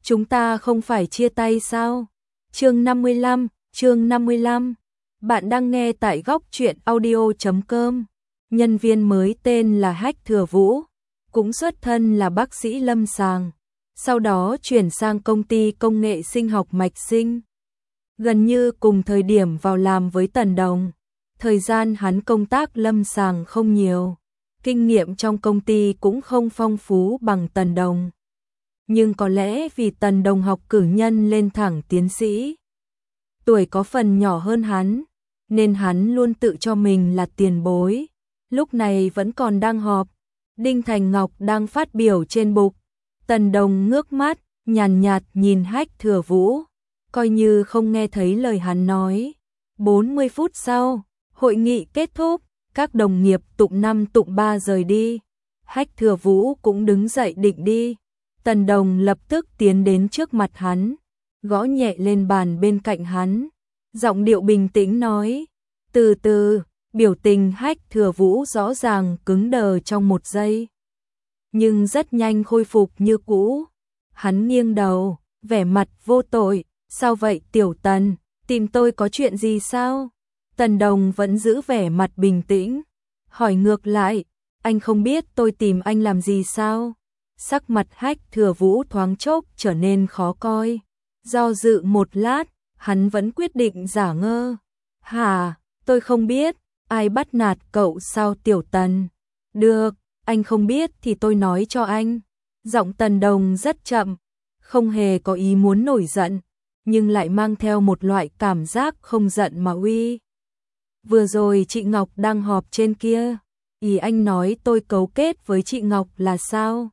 chúng ta không phải chia tay sao? Chương 55. Bạn đang nghe tại góc truyện audio.com. Nhân viên mới tên là Hách Thừa Vũ, cũng xuất thân là bác sĩ lâm sàng, sau đó chuyển sang công ty công nghệ sinh học Mạch Sinh. Gần như cùng thời điểm vào làm với Tần Đồng, thời gian hắn công tác lâm sàng không nhiều, kinh nghiệm trong công ty cũng không phong phú bằng Tần Đồng. Nhưng có lẽ vì Tần Đồng học cử nhân lên thẳng tiến sĩ, tuổi có phần nhỏ hơn hắn, nên hắn luôn tự cho mình là tiền bối. Lúc này vẫn còn đang họp, Đinh Thành Ngọc đang phát biểu trên bục. Tần Đồng ngước mắt, nhàn nhạt nhìn Hách Thừa Vũ, coi như không nghe thấy lời hắn nói. 40 phút sau, hội nghị kết thúc, các đồng nghiệp tụng 5 tụng 3 rời đi. Hách Thừa Vũ cũng đứng dậy định đi. Tần Đồng lập tức tiến đến trước mặt hắn, gõ nhẹ lên bàn bên cạnh hắn, giọng điệu bình tĩnh nói, từ từ. Biểu tình Hách Thừa Vũ rõ ràng cứng đờ trong một giây, nhưng rất nhanh khôi phục như cũ. Hắn nghiêng đầu, vẻ mặt vô tội, sao vậy Tiểu Tần, tìm tôi có chuyện gì sao? Tần Đồng vẫn giữ vẻ mặt bình tĩnh, hỏi ngược lại, anh không biết tôi tìm anh làm gì sao? Sắc mặt Hách Thừa Vũ thoáng chốc trở nên khó coi, do dự một lát, hắn vẫn quyết định giả ngơ. Hả, tôi không biết. Ai bắt nạt cậu sao Tiểu Tần? Được, anh không biết thì tôi nói cho anh. Giọng Tần Đồng rất chậm, không hề có ý muốn nổi giận, nhưng lại mang theo một loại cảm giác không giận mà uy. Vừa rồi chị Ngọc đang họp trên kia, ý anh nói tôi cấu kết với chị Ngọc là sao?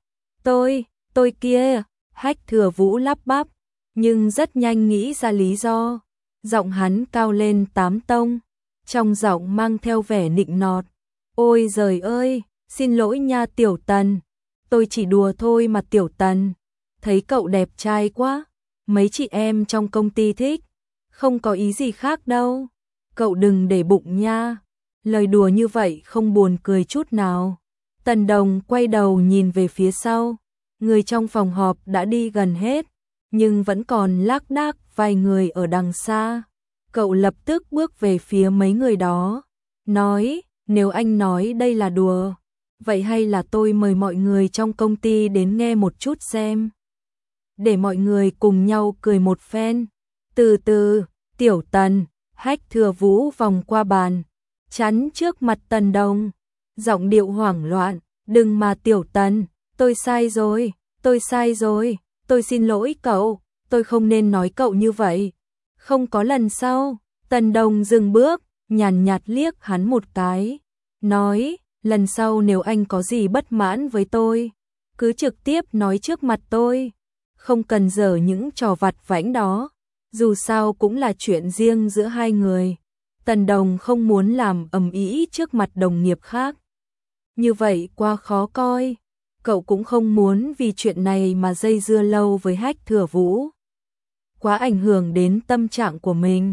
Tôi kia, Hách Thừa Vũ lắp bắp, nhưng rất nhanh nghĩ ra lý do. Giọng hắn cao lên 8 tông, trong giọng mang theo vẻ nịnh nọt. Ôi giời ơi, xin lỗi nha Tiểu Tần, tôi chỉ đùa thôi mà Tiểu Tần, thấy cậu đẹp trai quá, mấy chị em trong công ty thích, không có ý gì khác đâu, cậu đừng để bụng nha. Lời đùa như vậy không buồn cười chút nào. Tần Đồng quay đầu nhìn về phía sau, người trong phòng họp đã đi gần hết, nhưng vẫn còn lác đác vài người ở đằng xa. Cậu lập tức bước về phía mấy người đó, nói, nếu anh nói đây là đùa, vậy hay là tôi mời mọi người trong công ty đến nghe một chút xem. Để mọi người cùng nhau cười một phen. Từ từ, Tiểu Tần, Hách Thừa Vũ vòng qua bàn, chắn trước mặt Tần Đồng, giọng điệu hoảng loạn, đừng mà Tiểu Tần, tôi sai rồi, tôi xin lỗi cậu, tôi không nên nói cậu như vậy. Không có lần sau. Tần Đồng dừng bước, nhàn nhạt liếc hắn một cái, nói, lần sau nếu anh có gì bất mãn với tôi, cứ trực tiếp nói trước mặt tôi, không cần giở những trò vặt vãnh đó, dù sao cũng là chuyện riêng giữa hai người. Tần Đồng không muốn làm ầm ĩ trước mặt đồng nghiệp khác, như vậy quá khó coi. Cậu cũng không muốn vì chuyện này mà dây dưa lâu với Hách Thừa Vũ, quá ảnh hưởng đến tâm trạng của mình.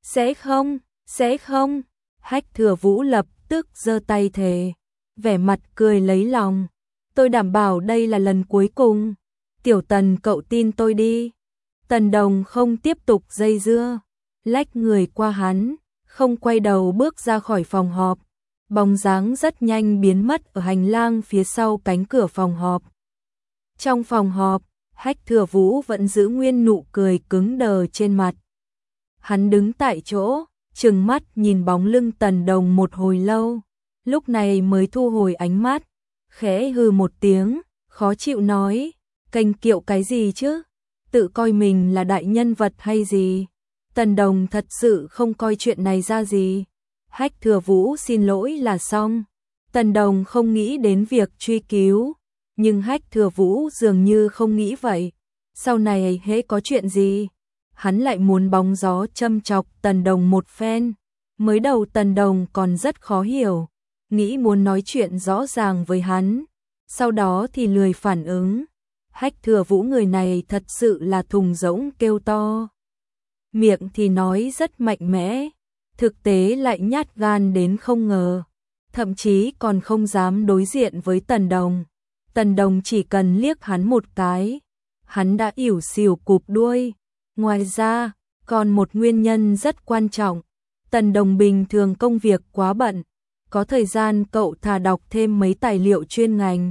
Sẽ không. Hách Thừa Vũ lập tức giơ tay thề, vẻ mặt cười lấy lòng. Tôi đảm bảo đây là lần cuối cùng. Tiểu Tần cậu tin tôi đi. Tần Đồng không tiếp tục dây dưa, lách người qua hắn, không quay đầu bước ra khỏi phòng họp. Bóng dáng rất nhanh biến mất ở hành lang phía sau cánh cửa phòng họp. Trong phòng họp, Hách Thừa Vũ vẫn giữ nguyên nụ cười cứng đờ trên mặt. Hắn đứng tại chỗ, trừng mắt nhìn bóng lưng Tần Đồng một hồi lâu, lúc này mới thu hồi ánh mắt, khẽ hừ một tiếng, khó chịu nói, cành kiệu cái gì chứ, tự coi mình là đại nhân vật hay gì? Tần Đồng thật sự không coi chuyện này ra gì. Hách Thừa Vũ xin lỗi là xong. Tần Đồng không nghĩ đến việc truy cứu, nhưng Hách Thừa Vũ dường như không nghĩ vậy. Sau này hễ có chuyện gì, hắn lại muốn bóng gió châm chọc Tần Đồng một phen. Mới đầu Tần Đồng còn rất khó hiểu, nghĩ muốn nói chuyện rõ ràng với hắn, sau đó thì lười phản ứng. Hách Thừa Vũ người này thật sự là thùng rỗng kêu to. Miệng thì nói rất mạnh mẽ, thực tế lại nhát gan đến không ngờ, thậm chí còn không dám đối diện với Tần Đồng. Tần Đồng chỉ cần liếc hắn một cái, hắn đã ỉu xìu cụp đuôi. Ngoài ra, còn một nguyên nhân rất quan trọng, Tần Đồng bình thường công việc quá bận, có thời gian cậu thà đọc thêm mấy tài liệu chuyên ngành,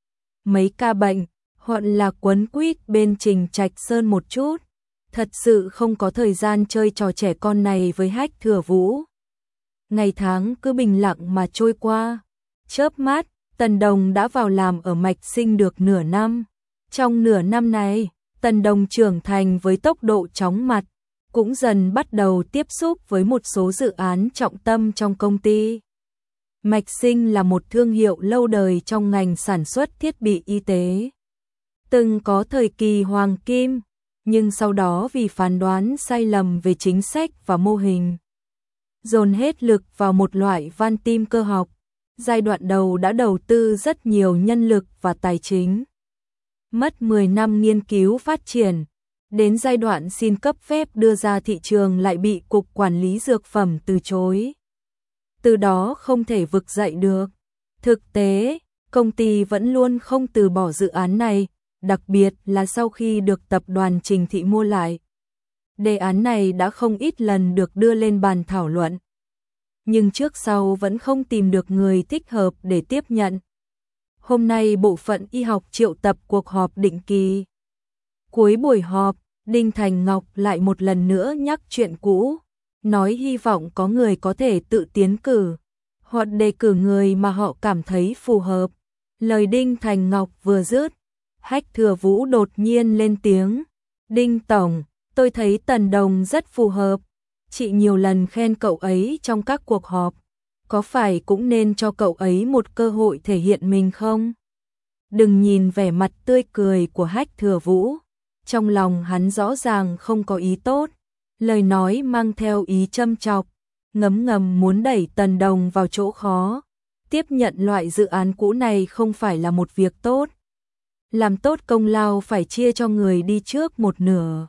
mấy ca bệnh, hoặc là quấn quýt bên Trình Trạch Sơn một chút, thật sự không có thời gian chơi trò trẻ con này với Hách Thừa Vũ. Ngày tháng cứ bình lặng mà trôi qua, chớp mắt, Tần Đồng đã vào làm ở Mạch Sinh được nửa năm. Trong nửa năm này, Tần Đồng trưởng thành với tốc độ chóng mặt, cũng dần bắt đầu tiếp xúc với một số dự án trọng tâm trong công ty. Mạch Sinh là một thương hiệu lâu đời trong ngành sản xuất thiết bị y tế. Từng có thời kỳ hoàng kim, nhưng sau đó vì phán đoán sai lầm về chính sách và mô hình, dồn hết lực vào một loại van tim cơ học. Giai đoạn đầu đã đầu tư rất nhiều nhân lực và tài chính. Mất 10 năm nghiên cứu phát triển, đến giai đoạn xin cấp phép đưa ra thị trường lại bị Cục Quản lý Dược phẩm từ chối. Từ đó không thể vực dậy được. Thực tế, công ty vẫn luôn không từ bỏ dự án này, đặc biệt là sau khi được tập đoàn Trình Thị mua lại. Đề án này đã không ít lần được đưa lên bàn thảo luận, nhưng trước sau vẫn không tìm được người thích hợp để tiếp nhận. Hôm nay bộ phận y học triệu tập cuộc họp định kỳ. Cuối buổi họp, Đinh Thành Ngọc lại một lần nữa nhắc chuyện cũ, nói hy vọng có người có thể tự tiến cử, hoặc đề cử người mà họ cảm thấy phù hợp. Lời Đinh Thành Ngọc vừa dứt, Hách Thừa Vũ đột nhiên lên tiếng. Đinh Tổng, tôi thấy Tần Đồng rất phù hợp. Chị nhiều lần khen cậu ấy trong các cuộc họp, có phải cũng nên cho cậu ấy một cơ hội thể hiện mình không? Đừng nhìn vẻ mặt tươi cười của Hách Thừa Vũ, trong lòng hắn rõ ràng không có ý tốt, lời nói mang theo ý châm chọc, ngấm ngầm muốn đẩy Tần Đồng vào chỗ khó. Tiếp nhận loại dự án cũ này không phải là một việc tốt. Làm tốt công lao phải chia cho người đi trước một nửa.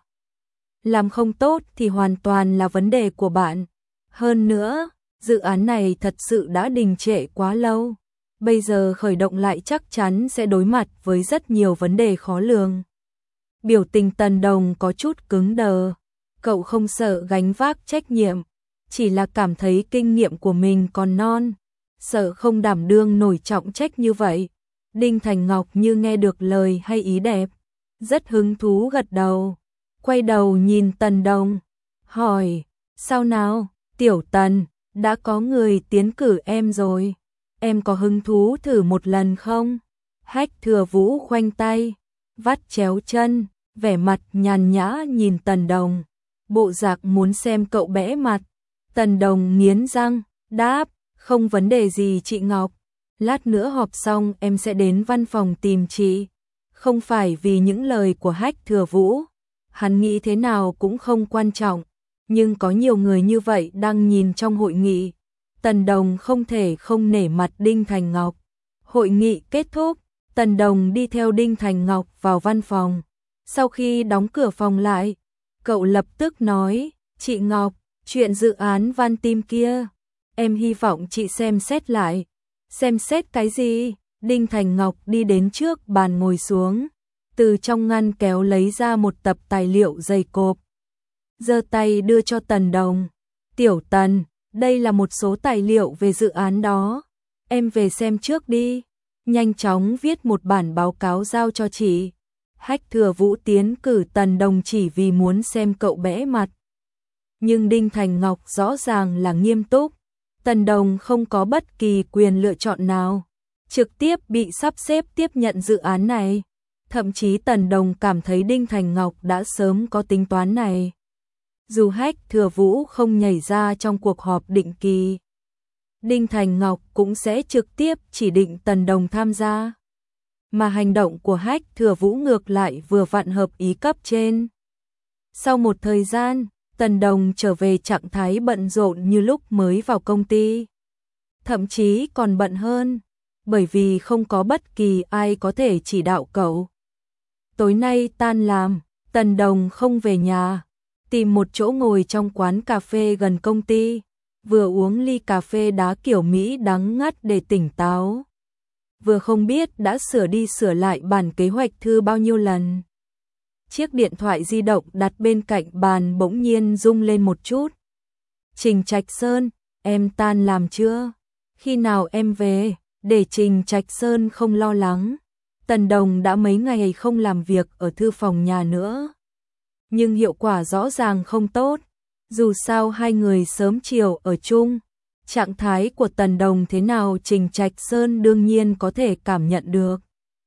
Làm không tốt thì hoàn toàn là vấn đề của bạn. Hơn nữa, dự án này thật sự đã đình trệ quá lâu. Bây giờ khởi động lại chắc chắn sẽ đối mặt với rất nhiều vấn đề khó lường. Biểu tình Tần Đồng có chút cứng đờ. Cậu không sợ gánh vác trách nhiệm, chỉ là cảm thấy kinh nghiệm của mình còn non, sợ không đảm đương nổi trọng trách như vậy. Đinh Thành Ngọc như nghe được lời hay ý đẹp, rất hứng thú gật đầu, quay đầu nhìn Tần Đồng, hỏi, sao nào, Tiểu Tần, đã có người tiến cử em rồi, em có hứng thú thử một lần không? Hách Thừa Vũ khoanh tay, vắt chéo chân, vẻ mặt nhàn nhã nhìn Tần Đồng, bộ dạng muốn xem cậu bẽ mặt. Tần Đồng nghiến răng, đáp, không vấn đề gì chị Ngọc, lát nữa họp xong em sẽ đến văn phòng tìm chị. Không phải vì những lời của Hách Thừa Vũ, hắn nghĩ thế nào cũng không quan trọng, nhưng có nhiều người như vậy đang nhìn trong hội nghị, Tần Đồng không thể không nể mặt Đinh Thành Ngọc. Hội nghị kết thúc, Tần Đồng đi theo Đinh Thành Ngọc vào văn phòng. Sau khi đóng cửa phòng lại, cậu lập tức nói, chị Ngọc, chuyện dự án van tim kia, em hy vọng chị xem xét lại. Xem xét cái gì? Đinh Thành Ngọc đi đến trước bàn ngồi xuống, từ trong ngăn kéo lấy ra một tập tài liệu dày cộp, giơ tay đưa cho Tần Đồng. Tiểu Tần, đây là một số tài liệu về dự án đó, em về xem trước đi, nhanh chóng viết một bản báo cáo giao cho chị. Hách Thừa Vũ tiến cử Tần Đồng chỉ vì muốn xem cậu bẽ mặt, nhưng Đinh Thành Ngọc rõ ràng là nghiêm túc. Tần Đồng không có bất kỳ quyền lựa chọn nào, trực tiếp bị sắp xếp tiếp nhận dự án này. Thậm chí Tần Đồng cảm thấy Đinh Thành Ngọc đã sớm có tính toán này. Dù Hách Thừa Vũ không nhảy ra trong cuộc họp định kỳ, Đinh Thành Ngọc cũng sẽ trực tiếp chỉ định Tần Đồng tham gia. Mà hành động của Hách Thừa Vũ ngược lại vừa vặn hợp ý cấp trên. Sau một thời gian, Tần Đồng trở về trạng thái bận rộn như lúc mới vào công ty. Thậm chí còn bận hơn, bởi vì không có bất kỳ ai có thể chỉ đạo cậu. Tối nay tan làm, Tần Đồng không về nhà, tìm một chỗ ngồi trong quán cà phê gần công ty, vừa uống ly cà phê đá kiểu Mỹ đắng ngắt để tỉnh táo, vừa không biết đã sửa đi sửa lại bản kế hoạch thư bao nhiêu lần. Chiếc điện thoại di động đặt bên cạnh bàn bỗng nhiên rung lên một chút. Trình Trạch Sơn, em tan làm chưa? Khi nào em về? Để Trình Trạch Sơn không lo lắng. Tần Đồng đã mấy ngày không làm việc ở thư phòng nhà nữa. Nhưng hiệu quả rõ ràng không tốt. Dù sao hai người sớm chiều ở chung. Trạng thái của Tần Đồng thế nào Trình Trạch Sơn đương nhiên có thể cảm nhận được.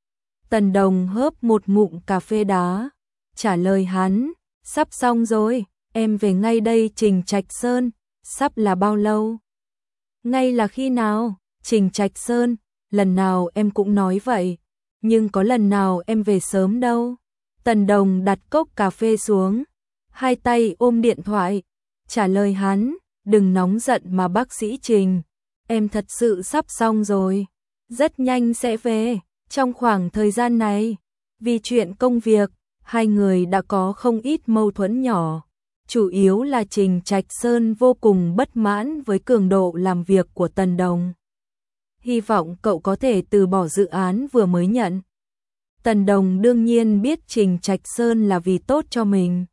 Tần Đồng hớp một ngụm cà phê đá. Trả lời hắn, sắp xong rồi, em về ngay đây Trình Trạch Sơn, sắp là bao lâu? Ngay là khi nào? Trình Trạch Sơn, lần nào em cũng nói vậy, nhưng có lần nào em về sớm đâu. Tần Đồng đặt cốc cà phê xuống, hai tay ôm điện thoại, trả lời hắn, đừng nóng giận mà bác sĩ Trình, em thật sự sắp xong rồi, rất nhanh sẽ về. Trong khoảng thời gian này, vì chuyện công việc, hai người đã có không ít mâu thuẫn nhỏ. Chủ yếu là Trình Trạch Sơn vô cùng bất mãn với cường độ làm việc của Tần Đồng. Hy vọng cậu có thể từ bỏ dự án vừa mới nhận. Tần Đồng đương nhiên biết Trình Trạch Sơn là vì tốt cho mình.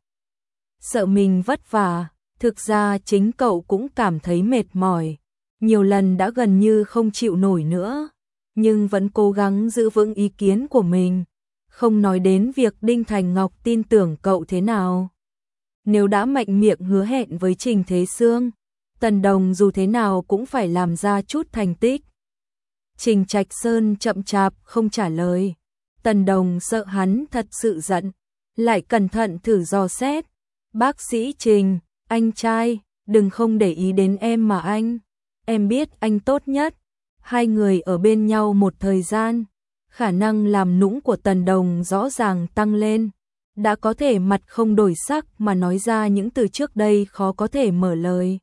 Sợ mình vất vả, thực ra chính cậu cũng cảm thấy mệt mỏi. Nhiều lần đã gần như không chịu nổi nữa, nhưng vẫn cố gắng giữ vững ý kiến của mình. Không nói đến việc Đinh Thành Ngọc tin tưởng cậu thế nào. Nếu đã mạnh miệng hứa hẹn với Trình Thế Sương, Tần Đồng dù thế nào cũng phải làm ra chút thành tích. Trình Trạch Sơn chậm chạp không trả lời. Tần Đồng sợ hắn thật sự giận, lại cẩn thận thử dò xét. Bác sĩ Trình, anh trai, đừng không để ý đến em mà anh. Em biết anh tốt nhất. Hai người ở bên nhau một thời gian, khả năng làm nũng của Tần Đồng rõ ràng tăng lên. Đã có thể mặt không đổi sắc mà nói ra những từ trước đây khó có thể mở lời.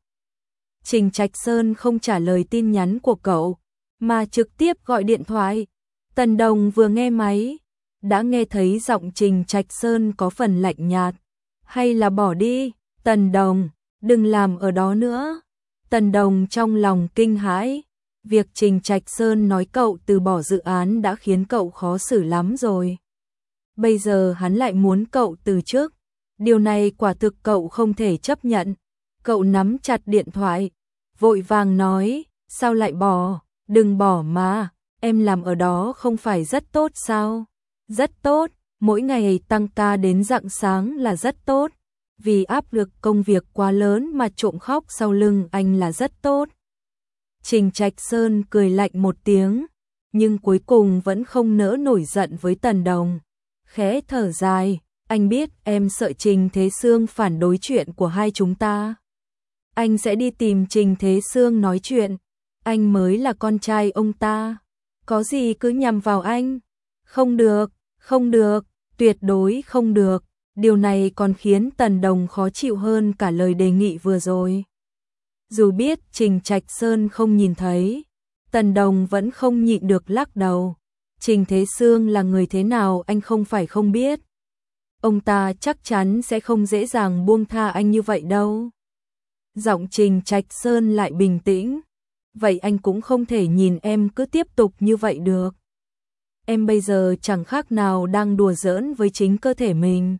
Trình Trạch Sơn không trả lời tin nhắn của cậu, mà trực tiếp gọi điện thoại. Tần Đồng vừa nghe máy, đã nghe thấy giọng Trình Trạch Sơn có phần lạnh nhạt. Hay là bỏ đi, Tần Đồng, đừng làm ở đó nữa. Tần Đồng trong lòng kinh hãi. Việc Trình Trạch Sơn nói cậu từ bỏ dự án đã khiến cậu khó xử lắm rồi. Bây giờ hắn lại muốn cậu từ chức. Điều này quả thực cậu không thể chấp nhận. Cậu nắm chặt điện thoại, vội vàng nói, sao lại bỏ, đừng bỏ mà, em làm ở đó không phải rất tốt sao? Rất tốt, mỗi ngày tăng ca đến rạng sáng là rất tốt. Vì áp lực công việc quá lớn mà trộm khóc sau lưng anh là rất tốt. Trình Trạch Sơn cười lạnh một tiếng, nhưng cuối cùng vẫn không nỡ nổi giận với Tần Đồng. Khẽ thở dài, anh biết em sợ Trình Thế Sương phản đối chuyện của hai chúng ta. Anh sẽ đi tìm Trình Thế Sương nói chuyện, anh mới là con trai ông ta. Có gì cứ nhằm vào anh. Không được, không được, tuyệt đối không được. Điều này còn khiến Tần Đồng khó chịu hơn cả lời đề nghị vừa rồi. Dù biết Trình Trạch Sơn không nhìn thấy, Tần Đồng vẫn không nhịn được lắc đầu. Trình Thế Sương là người thế nào anh không phải không biết. Ông ta chắc chắn sẽ không dễ dàng buông tha anh như vậy đâu. Giọng Trình Trạch Sơn lại bình tĩnh. Vậy anh cũng không thể nhìn em cứ tiếp tục như vậy được. Em bây giờ chẳng khác nào đang đùa giỡn với chính cơ thể mình.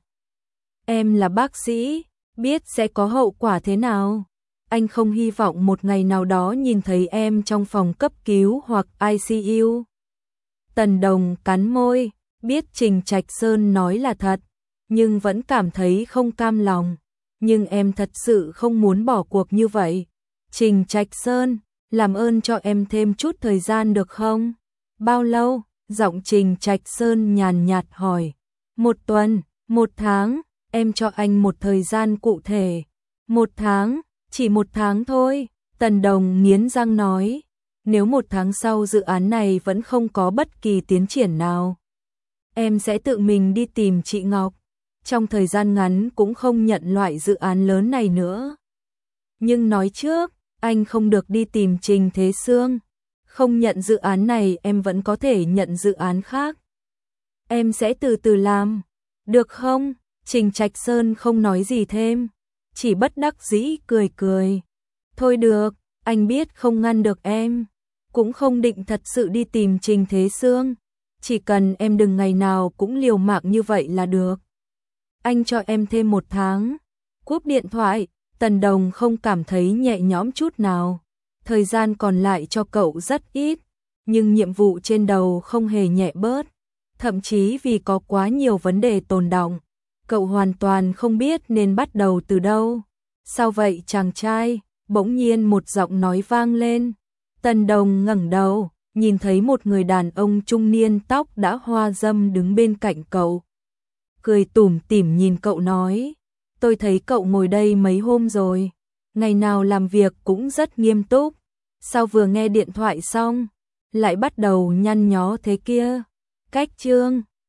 Em là bác sĩ, biết sẽ có hậu quả thế nào. Anh không hy vọng một ngày nào đó nhìn thấy em trong phòng cấp cứu hoặc ICU. Tần Đồng cắn môi, biết Trình Trạch Sơn nói là thật, nhưng vẫn cảm thấy không cam lòng. Nhưng em thật sự không muốn bỏ cuộc như vậy. Trình Trạch Sơn, làm ơn cho em thêm chút thời gian được không? Bao lâu? Giọng Trình Trạch Sơn nhàn nhạt hỏi. 1 tuần, 1 tháng, em cho anh một thời gian cụ thể. 1 tháng, chỉ 1 tháng thôi. Tần Đồng nghiến răng nói. Nếu 1 tháng sau dự án này vẫn không có bất kỳ tiến triển nào, em sẽ tự mình đi tìm chị Ngọc. Trong thời gian ngắn cũng không nhận loại dự án lớn này nữa. Nhưng nói trước, anh không được đi tìm Trình Thế Sương. Không nhận dự án này em vẫn có thể nhận dự án khác. Em sẽ từ từ làm. Được không? Trình Trạch Sơn không nói gì thêm, chỉ bất đắc dĩ cười cười. Thôi được, anh biết không ngăn được em. Cũng không định thật sự đi tìm Trình Thế Sương. Chỉ cần em đừng ngày nào cũng liều mạng như vậy là được. anh cho em thêm 1 tháng. Cúp điện thoại, Tần Đồng không cảm thấy nhẹ nhõm chút nào. Thời gian còn lại cho cậu rất ít, nhưng nhiệm vụ trên đầu không hề nhẹ bớt. Thậm chí vì có quá nhiều vấn đề tồn đọng, cậu hoàn toàn không biết nên bắt đầu từ đâu. Sao vậy chàng trai? Bỗng nhiên một giọng nói vang lên. Tần Đồng ngẩng đầu, nhìn thấy một người đàn ông trung niên tóc đã hoa râm đứng bên cạnh cậu. Cười tủm tỉm nhìn cậu nói, tôi thấy cậu ngồi đây mấy hôm rồi, ngày nào làm việc cũng rất nghiêm túc, sao vừa nghe điện thoại xong, lại bắt đầu nhăn nhó thế kia? Cách chương